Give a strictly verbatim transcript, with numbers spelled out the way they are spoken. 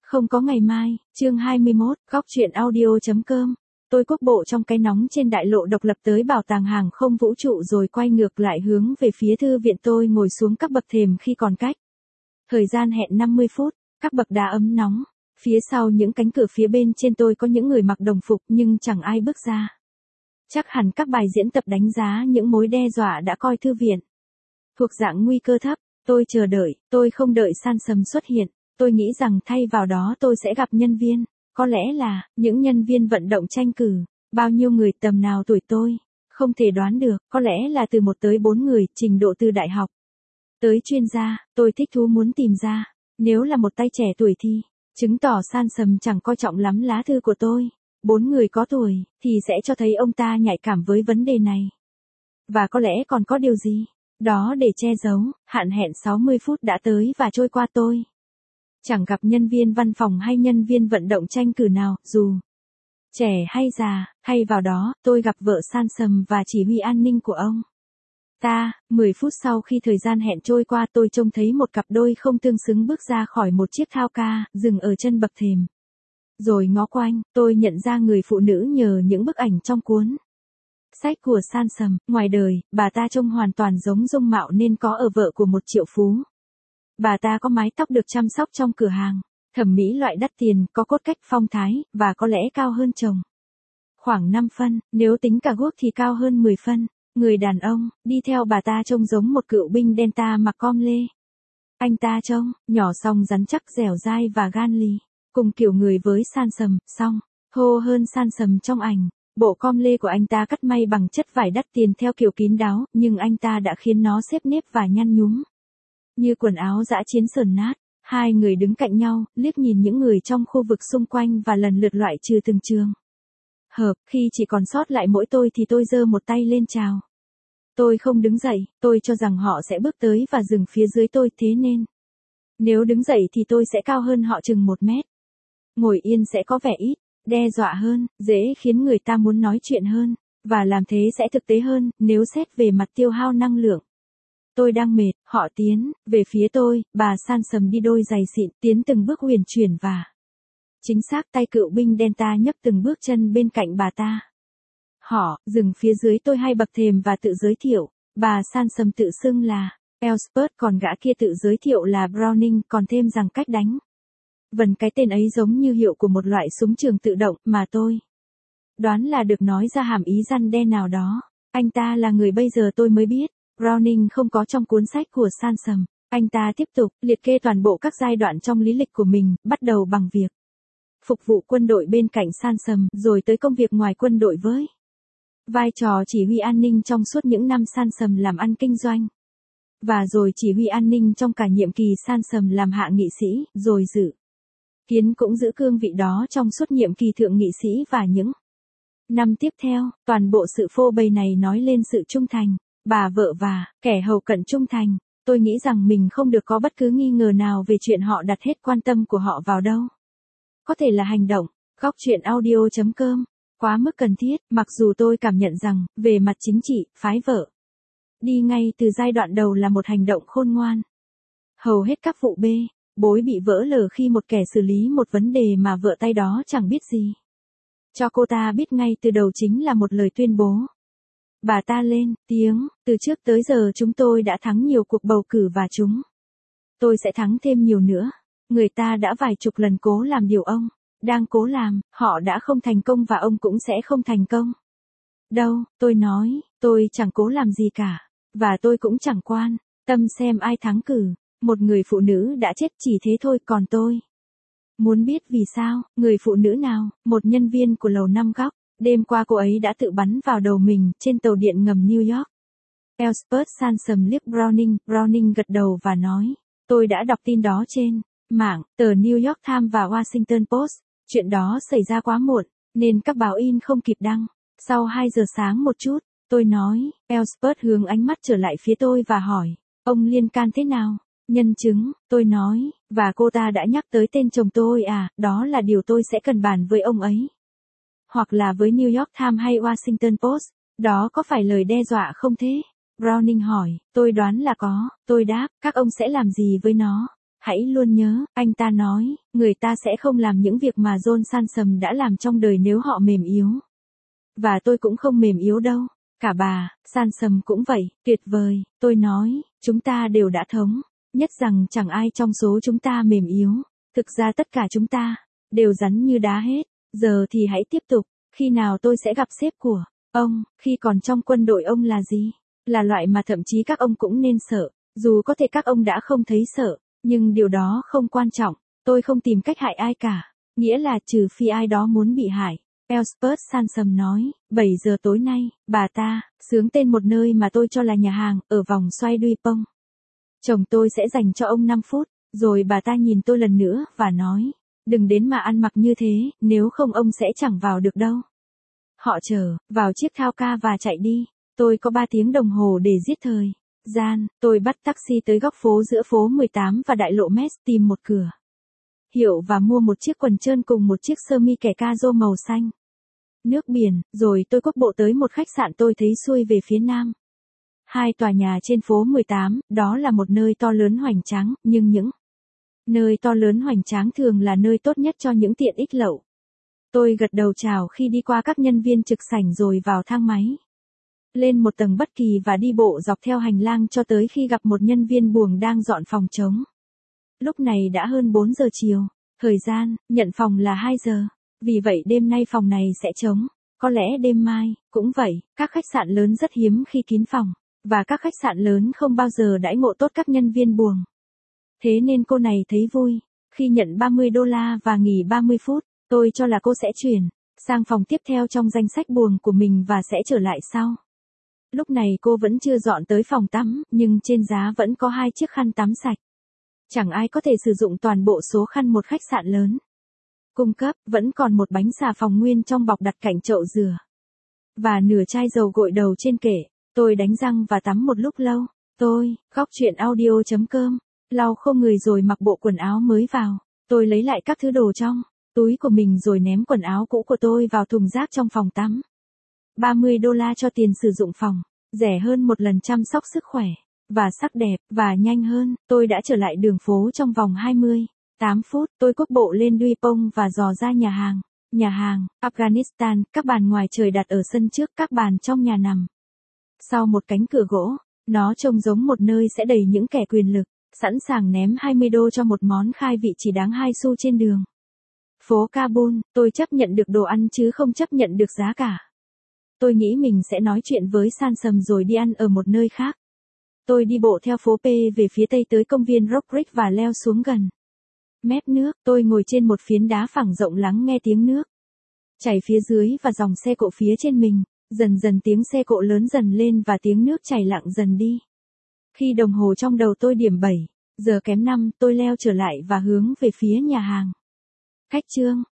Không có ngày mai, chương hai mươi mốt, góc truyện audio.com. Tôi quốc bộ trong cái nóng trên đại lộ độc lập tới bảo tàng hàng không vũ trụ rồi quay ngược lại hướng về phía thư viện. Tôi ngồi xuống các bậc thềm khi còn cách thời gian hẹn năm mươi phút, các bậc đá ấm nóng. Phía sau những cánh cửa phía bên trên tôi có những người mặc đồng phục nhưng chẳng ai bước ra. Chắc hẳn các bài diễn tập đánh giá những mối đe dọa đã coi thư viện thuộc dạng nguy cơ thấp. Tôi chờ đợi, tôi không đợi Sansom xuất hiện. Tôi nghĩ rằng thay vào đó tôi sẽ gặp nhân viên, có lẽ là những nhân viên vận động tranh cử, bao nhiêu người tầm nào tuổi tôi, không thể đoán được, có lẽ là từ một tới bốn người, trình độ từ đại học tới chuyên gia. Tôi thích thú muốn tìm ra, nếu là một tay trẻ tuổi thì, chứng tỏ Sansom chẳng coi trọng lắm lá thư của tôi. Bốn người có tuổi, thì sẽ cho thấy ông ta nhạy cảm với vấn đề này. Và có lẽ còn có điều gì đó để che giấu. Hạn hẹn sáu mươi phút đã tới và trôi qua, tôi chẳng gặp nhân viên văn phòng hay nhân viên vận động tranh cử nào, dù trẻ hay già. Thay vào đó, tôi gặp vợ Sansom và chỉ huy an ninh của ông ta. Mười phút sau khi thời gian hẹn trôi qua, tôi trông thấy một cặp đôi không tương xứng bước ra khỏi một chiếc thao ca, dừng ở chân bậc thềm. Rồi ngó quanh, tôi nhận ra người phụ nữ nhờ những bức ảnh trong cuốn sách của Sansom. Ngoài đời, bà ta trông hoàn toàn giống dung mạo nên có ở vợ của một triệu phú. Bà ta có mái tóc được chăm sóc trong cửa hàng thẩm mỹ loại đắt tiền, có cốt cách phong thái, và có lẽ cao hơn chồng khoảng năm phân, nếu tính cả guốc thì cao hơn mười phân. Người đàn ông đi theo bà ta trông giống một cựu binh Delta mặc com lê. Anh ta trông nhỏ song rắn chắc, dẻo dai và gan lì, cùng kiểu người với Sansom, song thô hơn Sansom trong ảnh. Bộ com lê của anh ta cắt may bằng chất vải đắt tiền theo kiểu kín đáo, nhưng anh ta đã khiến nó xếp nếp và nhăn nhúm như quần áo dã chiến sờn nát. Hai người đứng cạnh nhau, liếc nhìn những người trong khu vực xung quanh và lần lượt loại trừ từng trường hợp. Khi chỉ còn sót lại mỗi tôi thì tôi giơ một tay lên chào. Tôi không đứng dậy, tôi cho rằng họ sẽ bước tới và dừng phía dưới tôi, thế nên nếu đứng dậy thì tôi sẽ cao hơn họ chừng một mét. Ngồi yên sẽ có vẻ ít đe dọa hơn, dễ khiến người ta muốn nói chuyện hơn, và làm thế sẽ thực tế hơn nếu xét về mặt tiêu hao năng lượng. Tôi đang mệt. Họ tiến về phía tôi, bà Sansom đi đôi giày xịn, tiến từng bước huyền chuyển và chính xác. Tay cựu binh Delta nhấc từng bước chân bên cạnh bà ta. Họ dừng phía dưới tôi hai bậc thềm và tự giới thiệu. Bà Sansom tự xưng là Elspeth, còn gã kia tự giới thiệu là Browning, còn thêm rằng cách đánh vần cái tên ấy giống như hiệu của một loại súng trường tự động, mà tôi đoán là được nói ra hàm ý răn đe nào đó. Anh ta là người bây giờ tôi mới biết Browning không có trong cuốn sách của Sansom. Anh ta tiếp tục liệt kê toàn bộ các giai đoạn trong lý lịch của mình, bắt đầu bằng việc phục vụ quân đội bên cạnh Sansom, rồi tới công việc ngoài quân đội với vai trò chỉ huy an ninh trong suốt những năm Sansom làm ăn kinh doanh, và rồi chỉ huy an ninh trong cả nhiệm kỳ Sansom làm hạ nghị sĩ, rồi dự kiến cũng giữ cương vị đó trong suốt nhiệm kỳ thượng nghị sĩ và những năm tiếp theo. Toàn bộ sự phô bày này nói lên sự trung thành, bà vợ và kẻ hầu cận trung thành. Tôi nghĩ rằng mình không được có bất cứ nghi ngờ nào về chuyện họ đặt hết quan tâm của họ vào đâu. Có thể là hành động. Góc truyện audio.com. Quá mức cần thiết, mặc dù tôi cảm nhận rằng, về mặt chính trị, phái vợ đi ngay từ giai đoạn đầu là một hành động khôn ngoan. Hầu hết các vụ bê bối bị vỡ lở khi một kẻ xử lý một vấn đề mà vợ tay đó chẳng biết gì. Cho cô ta biết ngay từ đầu chính là một lời tuyên bố. Bà ta lên tiếng, từ trước tới giờ chúng tôi đã thắng nhiều cuộc bầu cử và chúng tôi sẽ thắng thêm nhiều nữa. Người ta đã vài chục lần cố làm điều ông đang cố làm, họ đã không thành công và ông cũng sẽ không thành công đâu. Tôi nói, tôi chẳng cố làm gì cả, và tôi cũng chẳng quan tâm xem ai thắng cử. Một người phụ nữ đã chết, chỉ thế thôi. Còn tôi muốn biết vì sao. Người phụ nữ nào? Một nhân viên của lầu năm góc. Đêm qua cô ấy đã tự bắn vào đầu mình trên tàu điện ngầm New York. Elspeth. Sansom liếc Browning. Browning gật đầu và nói, tôi đã đọc tin đó trên mạng, tờ New York Times và Washington Post. Chuyện đó xảy ra quá muộn, nên các báo in không kịp đăng. Sau hai giờ sáng một chút, tôi nói. Elspeth hướng ánh mắt trở lại phía tôi và hỏi, ông liên can thế nào? Nhân chứng, tôi nói, và cô ta đã nhắc tới tên chồng tôi à, đó là điều tôi sẽ cần bàn với ông ấy. Hoặc là với New York Times hay Washington Post. Đó có phải lời đe dọa không thế? Browning hỏi. Tôi đoán là có. Tôi đáp, các ông sẽ làm gì với nó? Hãy luôn nhớ, anh ta nói, người ta sẽ không làm những việc mà John Sansom đã làm trong đời nếu họ mềm yếu. Và tôi cũng không mềm yếu đâu. Cả bà, Sansom cũng vậy, tuyệt vời, tôi nói, chúng ta đều đã thống nhất rằng chẳng ai trong số chúng ta mềm yếu. Thực ra tất cả chúng ta đều rắn như đá hết. Giờ thì hãy tiếp tục. Khi nào tôi sẽ gặp sếp của ông? Khi còn trong quân đội ông là gì? Là loại mà thậm chí các ông cũng nên sợ. Dù có thể các ông đã không thấy sợ, nhưng điều đó không quan trọng. Tôi không tìm cách hại ai cả. Nghĩa là trừ phi ai đó muốn bị hại. Elspeth Sansom nói, bảy giờ tối nay, bà ta, xướng tên một nơi mà tôi cho là nhà hàng, ở vòng xoay Dupont. Chồng tôi sẽ dành cho ông năm phút, rồi bà ta nhìn tôi lần nữa, và nói, đừng đến mà ăn mặc như thế, nếu không ông sẽ chẳng vào được đâu. Họ chờ, vào chiếc thao ca và chạy đi. Tôi có ba tiếng đồng hồ để giết thời gian. Tôi bắt taxi tới góc phố giữa phố mười tám và đại lộ Metz tìm một cửa hiệu và mua một chiếc quần trơn cùng một chiếc sơ mi kẻ ca rô màu xanh. Nước biển, rồi tôi quốc bộ tới một khách sạn tôi thấy xuôi về phía nam. Hai tòa nhà trên phố mười tám, đó là một nơi to lớn hoành tráng, nhưng những nơi to lớn hoành tráng thường là nơi tốt nhất cho những tiện ích lậu. Tôi gật đầu chào khi đi qua các nhân viên trực sảnh rồi vào thang máy. Lên một tầng bất kỳ và đi bộ dọc theo hành lang cho tới khi gặp một nhân viên buồng đang dọn phòng trống. Lúc này đã hơn bốn giờ chiều. Thời gian, nhận phòng là hai giờ. Vì vậy đêm nay phòng này sẽ trống. Có lẽ đêm mai, cũng vậy, các khách sạn lớn rất hiếm khi kín phòng. Và các khách sạn lớn không bao giờ đãi ngộ tốt các nhân viên buồng. Thế nên cô này thấy vui. Khi nhận ba mươi đô la và nghỉ ba mươi phút, tôi cho là cô sẽ chuyển sang phòng tiếp theo trong danh sách buồng của mình và sẽ trở lại sau. Lúc này cô vẫn chưa dọn tới phòng tắm, nhưng trên giá vẫn có hai chiếc khăn tắm sạch. Chẳng ai có thể sử dụng toàn bộ số khăn một khách sạn lớn cung cấp, vẫn còn một bánh xà phòng nguyên trong bọc đặt cạnh chậu rửa. Và nửa chai dầu gội đầu trên kệ. Tôi đánh răng và tắm một lúc lâu. Tôi, góc chuyện audio chấm com, lau khô người rồi mặc bộ quần áo mới vào. Tôi lấy lại các thứ đồ trong túi của mình rồi ném quần áo cũ của tôi vào thùng rác trong phòng tắm. ba mươi đô la cho tiền sử dụng phòng, rẻ hơn một lần chăm sóc sức khỏe, và sắc đẹp, và nhanh hơn. Tôi đã trở lại đường phố trong vòng hai mươi tám phút, tôi quốc bộ lên Dupont và dò ra nhà hàng. Nhà hàng, Afghanistan, các bàn ngoài trời đặt ở sân trước, các bàn trong nhà nằm sau một cánh cửa gỗ. Nó trông giống một nơi sẽ đầy những kẻ quyền lực, sẵn sàng ném hai mươi đô cho một món khai vị chỉ đáng hai xu trên đường phố Kabul. Tôi chấp nhận được đồ ăn chứ không chấp nhận được giá cả. Tôi nghĩ mình sẽ nói chuyện với Sansom rồi đi ăn ở một nơi khác. Tôi đi bộ theo phố P về phía tây tới công viên Rock Creek và leo xuống gần mép nước. Tôi ngồi trên một phiến đá phẳng rộng lắng nghe tiếng nước chảy phía dưới và dòng xe cộ phía trên mình. Dần dần tiếng xe cộ lớn dần lên và tiếng nước chảy lặng dần đi. Khi đồng hồ trong đầu tôi điểm bảy giờ kém năm, tôi leo trở lại và hướng về phía nhà hàng. Khách trương,